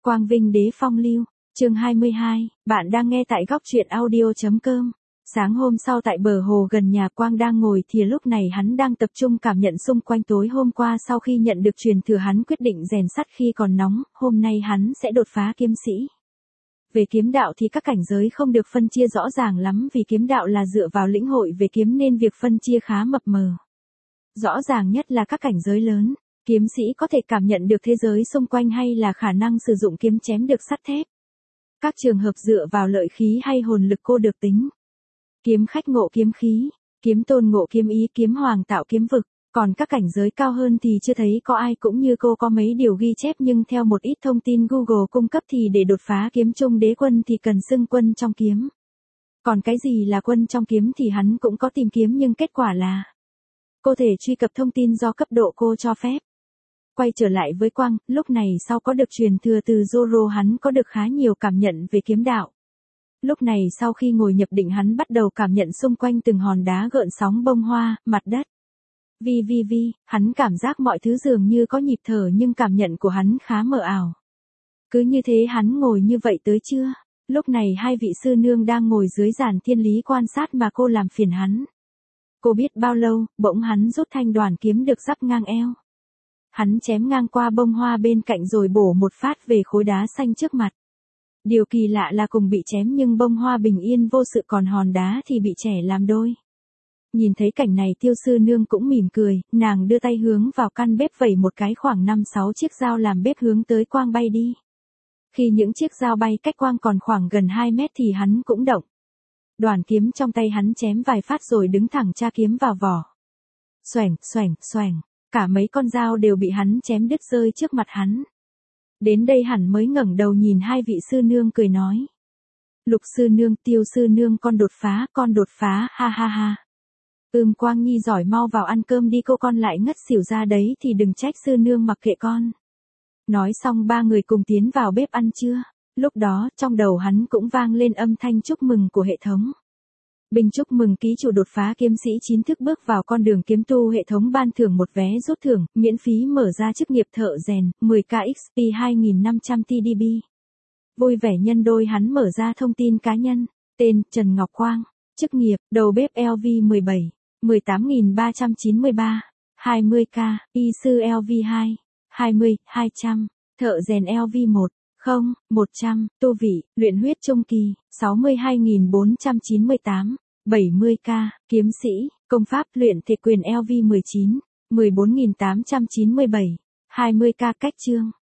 Quang Vinh Đế Phong Lưu, chương 22, bạn đang nghe tại góc truyện audio.com. Sáng hôm sau tại bờ hồ gần nhà Quang đang ngồi thì lúc này hắn đang tập trung cảm nhận xung quanh. Tối hôm qua sau khi nhận được truyền thừa hắn quyết định rèn sắt khi còn nóng, hôm nay hắn sẽ đột phá kiếm sĩ. Về kiếm đạo thì các cảnh giới không được phân chia rõ ràng lắm vì kiếm đạo là dựa vào lĩnh hội về kiếm nên việc phân chia khá mập mờ. Rõ ràng nhất là các cảnh giới lớn, kiếm sĩ có thể cảm nhận được thế giới xung quanh hay là khả năng sử dụng kiếm chém được sắt thép. Các trường hợp dựa vào lợi khí hay hồn lực cô được tính. Kiếm khách ngộ kiếm khí, kiếm tôn ngộ kiếm ý, kiếm hoàng tạo kiếm vực. Còn các cảnh giới cao hơn thì chưa thấy có ai cũng như cô có mấy điều ghi chép, nhưng theo một ít thông tin Google cung cấp thì để đột phá kiếm trung đế quân thì cần xưng quân trong kiếm. Còn cái gì là quân trong kiếm thì hắn cũng có tìm kiếm nhưng kết quả là cô thể truy cập thông tin do cấp độ cô cho phép. Quay trở lại với Quang, lúc này sau có được truyền thừa từ Zoro hắn có được khá nhiều cảm nhận về kiếm đạo. Lúc này sau khi ngồi nhập định hắn bắt đầu cảm nhận xung quanh từng hòn đá gợn sóng bông hoa, mặt đất. Hắn cảm giác mọi thứ dường như có nhịp thở nhưng cảm nhận của hắn khá mờ ảo. Cứ như thế hắn ngồi như vậy tới trưa. Lúc này hai vị sư nương đang ngồi dưới giàn thiên lý quan sát mà cô làm phiền hắn. Cô biết bao lâu, bỗng hắn rút thanh đoàn kiếm được giáp ngang eo. Hắn chém ngang qua bông hoa bên cạnh rồi bổ một phát về khối đá xanh trước mặt. Điều kỳ lạ là cùng bị chém nhưng bông hoa bình yên vô sự còn hòn đá thì bị chẻ làm đôi. Nhìn thấy cảnh này Tiêu sư nương cũng mỉm cười, nàng đưa tay hướng vào căn bếp vẩy một cái khoảng 5-6 chiếc dao làm bếp hướng tới Quang bay đi. Khi những chiếc dao bay cách Quang còn khoảng gần 2 mét thì hắn cũng động. Đoàn kiếm trong tay hắn chém vài phát rồi đứng thẳng tra kiếm vào vỏ. Xoành, cả mấy con dao đều bị hắn chém đứt rơi trước mặt hắn. Đến đây hẳn mới ngẩng đầu nhìn hai vị sư nương cười nói. Lục sư nương, Tiêu sư nương con đột phá, ha ha ha. Quang Nhi giỏi, mau vào ăn cơm đi, cô con lại ngất xỉu ra đấy thì đừng trách sư nương mặc kệ con. Nói xong ba người cùng tiến vào bếp ăn trưa. Lúc đó trong đầu hắn cũng vang lên âm thanh chúc mừng của hệ thống. Bình chúc mừng ký chủ đột phá kiếm sĩ chính thức bước vào con đường kiếm tu, hệ thống ban thưởng một vé rút thưởng, miễn phí mở ra chức nghiệp thợ rèn, 10k XP 2500 TDB. Vui vẻ nhân đôi hắn mở ra thông tin cá nhân, tên Trần Ngọc Quang, chức nghiệp, đầu bếp LV17, 18.393, 20k, y sư LV2, 20, 200, thợ rèn LV1, 0, 100, tu vị, luyện huyết trung kỳ, 62.498, 70k, kiếm sĩ, công pháp luyện thể quyền LV19, 14.897, 20k cách chương.